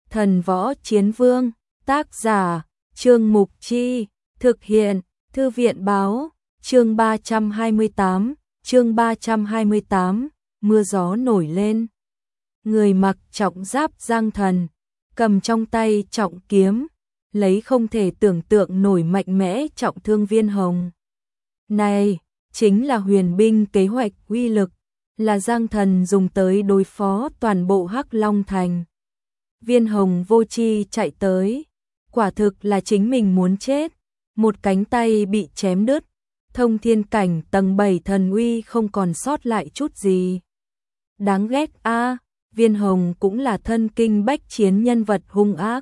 Thần võ chiến vương, tác giả, Trương Mục Chi, thực hiện, Thư viện báo, chương 328, mưa gió nổi lên. Người mặc trọng giáp Giang Thần, cầm trong tay trọng kiếm, lấy không thể tưởng tượng nổi mạnh mẽ trọng thương Viên Hồng. Này, chính là huyền binh kế hoạch uy lực, là Giang Thần dùng tới đối phó toàn bộ Hắc Long Thành. Viên Hồng vô tri chạy tới, quả thực là chính mình muốn chết, một cánh tay bị chém đứt, thông thiên cảnh tầng 7 thần uy không còn sót lại chút gì. Đáng ghét a, Viên Hồng cũng là thân kinh bách chiến nhân vật hung ác.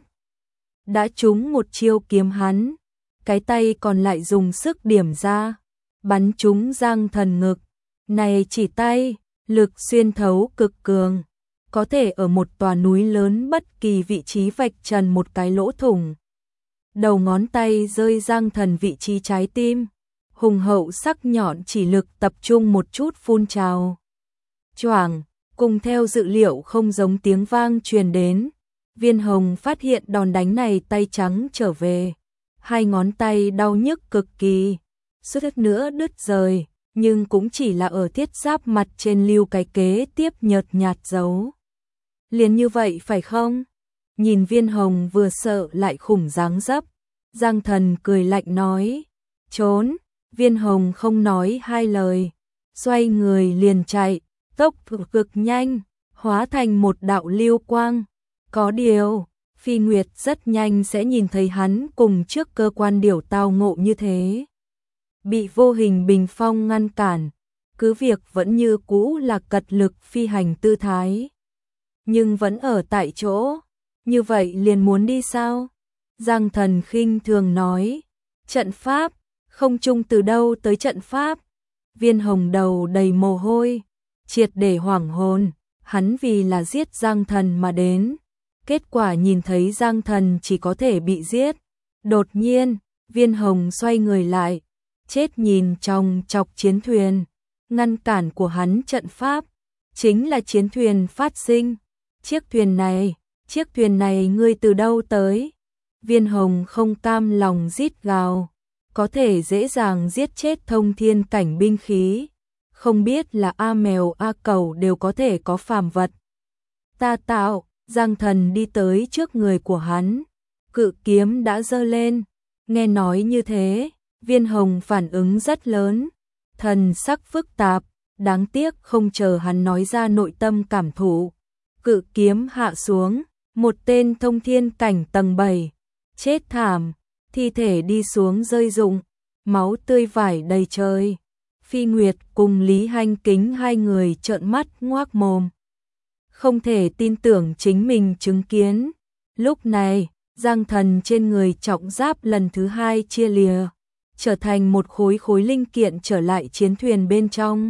Đã trúng một chiêu kiếm hắn, cái tay còn lại dùng sức điểm ra, bắn trúng Giang Thần ngực. Này chỉ tay, lực xuyên thấu cực cường, có thể ở một tòa núi lớn bất kỳ vị trí vạch trần một cái lỗ thủng. Đầu ngón tay rơi Giang Thần vị trí trái tim, hùng hậu sắc nhọn chỉ lực tập trung một chút phun trào. Choảng, cùng theo dự liệu không giống tiếng vang truyền đến, Viên Hồng phát hiện đòn đánh này tay trắng trở về, hai ngón tay đau nhức cực kỳ, suýt nữa đứt rời, nhưng cũng chỉ là ở thiết giáp mặt trên lưu cái kế tiếp nhợt nhạt dấu. Liền như vậy phải không? Nhìn Viên Hồng vừa sợ lại khủng dáng dấp, Giang Thần cười lạnh nói, trốn. Viên Hồng không nói hai lời, xoay người liền chạy, tốc cực nhanh, hóa thành một đạo lưu quang. Có điều, Phi Nguyệt rất nhanh sẽ nhìn thấy hắn cùng trước cơ quan điểu tao ngộ như thế. Bị vô hình bình phong ngăn cản, cứ việc vẫn như cũ là cật lực phi hành tư thái. Nhưng vẫn ở tại chỗ, như vậy liền muốn đi sao? Giang Thần khinh thường nói, trận pháp, không chung từ đâu tới trận pháp. Viên Hồng đầu đầy mồ hôi, triệt để hoảng hồn, hắn vì là giết Giang Thần mà đến. Kết quả nhìn thấy Giang Thần chỉ có thể bị giết. Đột nhiên, Viên Hồng xoay người lại, chết nhìn trong chọc chiến thuyền. Ngăn cản của hắn trận pháp, chính là chiến thuyền phát sinh. Chiếc thuyền này ngươi từ đâu tới? Viên Hồng không cam lòng rít gào, có thể dễ dàng giết chết thông thiên cảnh binh khí. Không biết là A mèo A cẩu đều có thể có phàm vật. Ta tạo, Giang Thần đi tới trước người của hắn, cự kiếm đã giơ lên, nghe nói như thế, Viên Hồng phản ứng rất lớn, thần sắc phức tạp, đáng tiếc không chờ hắn nói ra nội tâm cảm thụ. Cự kiếm hạ xuống, một tên thông thiên cảnh tầng 7, chết thảm, thi thể đi xuống rơi rụng, máu tươi vải đầy trời. Phi Nguyệt cùng Lý Hanh Kính hai người trợn mắt ngoác mồm, không thể tin tưởng chính mình chứng kiến. Lúc này, Giang Thần trên người trọng giáp lần thứ hai chia lìa, trở thành một khối linh kiện trở lại chiến thuyền bên trong.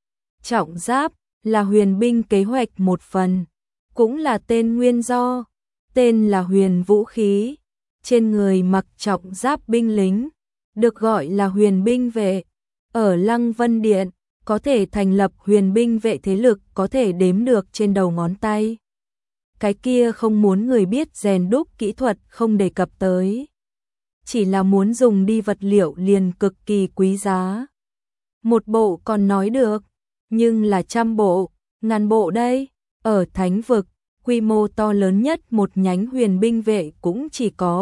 Trọng giáp là huyền binh kế hoạch một phần, cũng là tên nguyên do, tên là huyền vũ khí. Trên người mặc trọng giáp binh lính, được gọi là huyền binh vệ. Ở Lăng Vân Điện, có thể thành lập huyền binh vệ thế lực có thể đếm được trên đầu ngón tay. Cái kia không muốn người biết rèn đúc kỹ thuật không đề cập tới. Chỉ là muốn dùng đi vật liệu liền cực kỳ quý giá. Một bộ còn nói được, nhưng là trăm bộ, ngàn bộ đây. Ở Thánh Vực, quy mô to lớn nhất một nhánh huyền binh vệ cũng chỉ có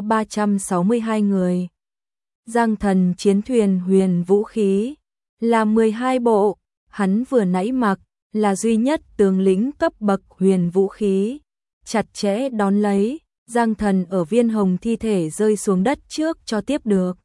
362 người. Giang Thần chiến thuyền huyền vũ khí là 12 bộ, hắn vừa nãy mặc là duy nhất tướng lĩnh cấp bậc huyền vũ khí. Chặt chẽ đón lấy, Giang Thần ở Viên Hồng thi thể rơi xuống đất trước cho tiếp được.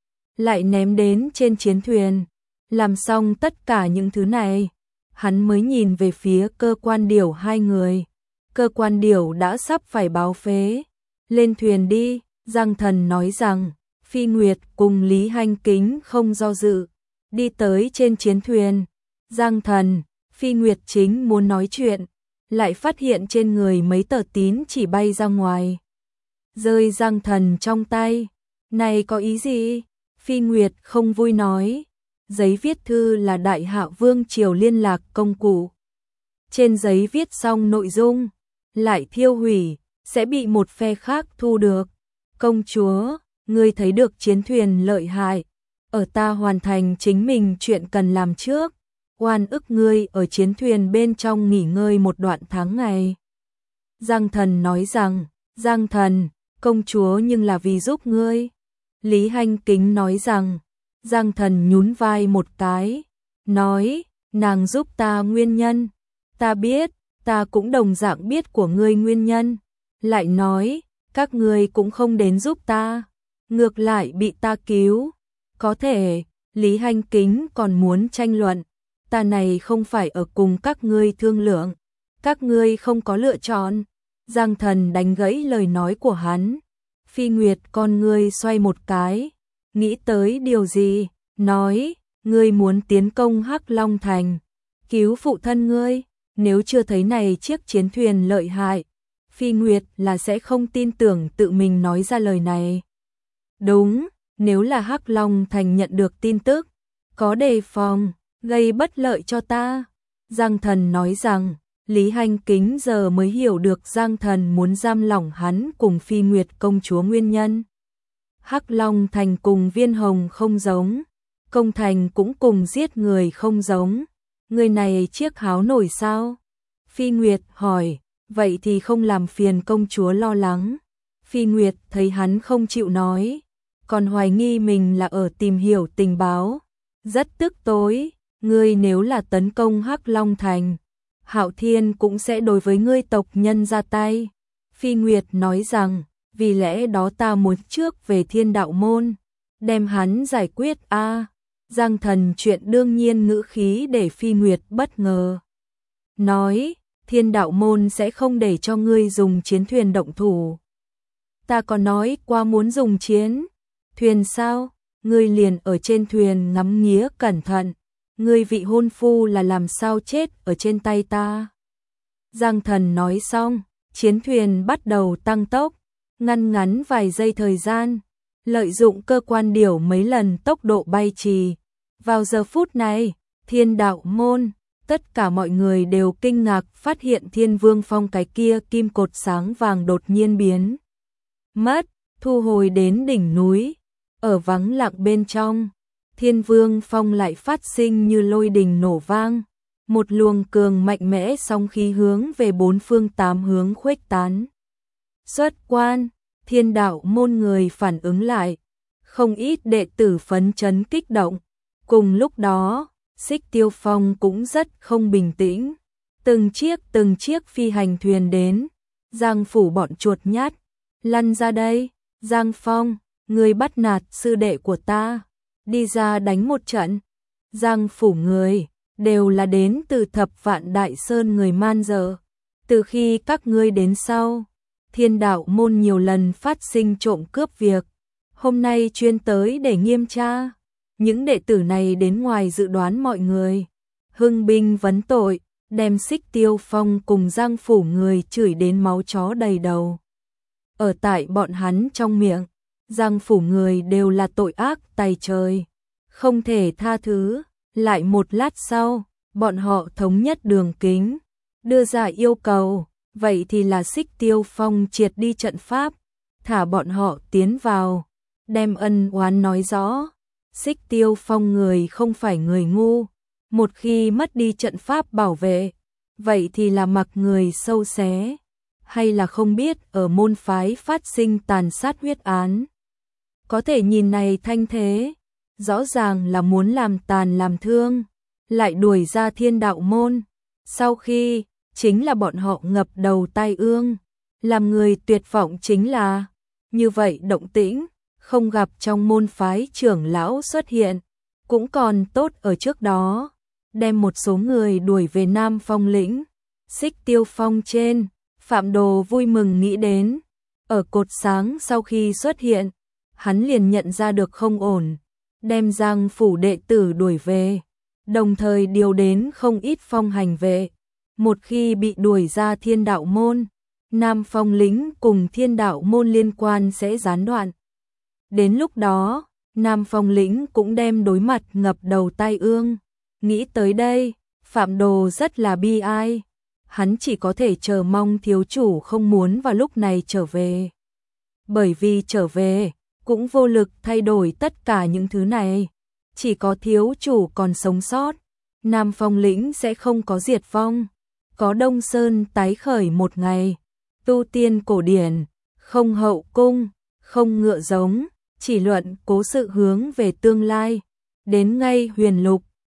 Lại ném đến trên chiến thuyền. Làm xong tất cả những thứ này, hắn mới nhìn về phía cơ quan điểu hai người. Cơ quan điểu đã sắp phải báo phế. Lên thuyền đi, Giang Thần nói rằng. Phi Nguyệt cùng Lý Hanh Kính không do dự, đi tới trên chiến thuyền. Giang Thần, Phi Nguyệt chính muốn nói chuyện, lại phát hiện trên người mấy tờ tín chỉ bay ra ngoài. Rơi Giang Thần trong tay, này có ý gì? Phi Nguyệt không vui nói, giấy viết thư là Đại Hạ Vương triều liên lạc công cụ. Trên giấy viết xong nội dung, lại thiêu hủy, sẽ bị một phe khác thu được. Công chúa, ngươi thấy được chiến thuyền lợi hại, ở ta hoàn thành chính mình chuyện cần làm trước, oan ức ngươi ở chiến thuyền bên trong nghỉ ngơi một đoạn tháng ngày. Giang Thần nói rằng, Giang Thần, công chúa nhưng là vì giúp ngươi. Lý Hành Kính nói rằng, Giang Thần nhún vai một cái, nói, nàng giúp ta nguyên nhân, ta biết, ta cũng đồng dạng biết của ngươi nguyên nhân, lại nói, các ngươi cũng không đến giúp ta, ngược lại bị ta cứu. Có thể, Lý Hành Kính còn muốn tranh luận, ta này không phải ở cùng các ngươi thương lượng, các ngươi không có lựa chọn. Giang Thần đánh gãy lời nói của hắn. Phi Nguyệt con ngươi xoay một cái, nghĩ tới điều gì, nói, ngươi muốn tiến công Hắc Long Thành, cứu phụ thân ngươi, nếu chưa thấy này chiếc chiến thuyền lợi hại, Phi Nguyệt là sẽ không tin tưởng tự mình nói ra lời này. Đúng, nếu là Hắc Long Thành nhận được tin tức, có đề phòng, gây bất lợi cho ta. Giang Thần nói rằng, Lý Hành Kính giờ mới hiểu được Giang Thần muốn giam lỏng hắn cùng Phi Nguyệt công chúa nguyên nhân. Hắc Long Thành cùng Viên Hồng không giống, Công Thành cũng cùng giết người không giống. Người này chiếc háo nổi sao? Phi Nguyệt hỏi, vậy thì không làm phiền công chúa lo lắng. Phi Nguyệt thấy hắn không chịu nói, còn hoài nghi mình là ở tìm hiểu tình báo. Rất tức tối, ngươi nếu là tấn công Hắc Long Thành, Hạo Thiên cũng sẽ đối với ngươi tộc nhân ra tay. Phi Nguyệt nói rằng, vì lẽ đó ta muốn trước về Thiên Đạo Môn, đem hắn giải quyết a. Giang Thần chuyện đương nhiên ngữ khí để Phi Nguyệt bất ngờ. Nói, Thiên Đạo Môn sẽ không để cho ngươi dùng chiến thuyền động thủ. Ta có nói qua muốn dùng chiến thuyền sao? Ngươi liền ở trên thuyền ngắm nghía cẩn thận. Ngươi vị hôn phu là làm sao chết ở trên tay ta. Giang Thần nói xong, chiến thuyền bắt đầu tăng tốc, ngăn ngắn vài giây thời gian, lợi dụng cơ quan điều mấy lần tốc độ bay trì. Vào giờ phút này, Thiên Đạo Môn, tất cả mọi người đều kinh ngạc phát hiện Thiên Vương Phong cái kia kim cột sáng vàng đột nhiên biến mất, thu hồi đến đỉnh núi, ở vắng lặng bên trong. Thiên Vương Phong lại phát sinh như lôi đình nổ vang, một luồng cường mạnh mẽ song khí hướng về bốn phương tám hướng khuếch tán. Xuất quan, Thiên Đạo Môn người phản ứng lại, không ít đệ tử phấn chấn kích động. Cùng lúc đó, Xích Tiêu Phong cũng rất không bình tĩnh, từng chiếc phi hành thuyền đến. Giang phủ bọn chuột nhát, lăn ra đây. Giang Phong, người bắt nạt sư đệ của ta, đi ra đánh một trận. Giang phủ người đều là đến từ Thập Vạn Đại Sơn người man dợ. Từ khi các ngươi đến sau, Thiên Đạo Môn nhiều lần phát sinh trộm cướp việc, hôm nay chuyên tới để nghiêm tra. Những đệ tử này đến ngoài dự đoán mọi người, hưng binh vấn tội, đem Xích Tiêu Phong cùng Giang phủ người chửi đến máu chó đầy đầu. Ở tại bọn hắn trong miệng, Giang phủ người đều là tội ác tày trời, không thể tha thứ. Lại một lát sau, bọn họ thống nhất đường kính, đưa ra yêu cầu, vậy thì là Xích Tiêu Phong triệt đi trận pháp, thả bọn họ tiến vào, đem ân oán nói rõ. Xích Tiêu Phong người không phải người ngu, một khi mất đi trận pháp bảo vệ, vậy thì là mặc người sâu xé, hay là không biết ở môn phái phát sinh tàn sát huyết án. Có thể nhìn này thanh thế, rõ ràng là muốn làm tàn làm thương, lại đuổi ra Thiên Đạo Môn. Sau khi, chính là bọn họ ngập đầu tai ương, làm người tuyệt vọng chính là, như vậy động tĩnh, không gặp trong môn phái trưởng lão xuất hiện, cũng còn tốt ở trước đó, đem một số người đuổi về Nam Phong lĩnh. Xích Tiêu Phong trên, Phạm Đồ vui mừng nghĩ đến, ở cột sáng sau khi xuất hiện, hắn liền nhận ra được không ổn, đem Giang phủ đệ tử đuổi về, đồng thời điều đến không ít phong hành vệ. Một khi bị đuổi ra Thiên Đạo Môn, Nam Phong lĩnh cùng Thiên Đạo Môn liên quan sẽ gián đoạn. Đến lúc đó, Nam Phong lĩnh cũng đem đối mặt ngập đầu tai ương. Nghĩ tới đây, Phạm Đồ rất là bi ai. hắn chỉ có thể chờ mong thiếu chủ không muốn vào lúc này trở về. Bởi vì trở về, cũng vô lực thay đổi tất cả những thứ này. Chỉ có thiếu chủ còn sống sót, Nam Phong lĩnh sẽ không có diệt vong. Có Đông Sơn tái khởi một ngày, tu tiên cổ điển, không hậu cung, không ngựa giống, chỉ luận cố sự hướng về tương lai. Đến ngay huyền lục,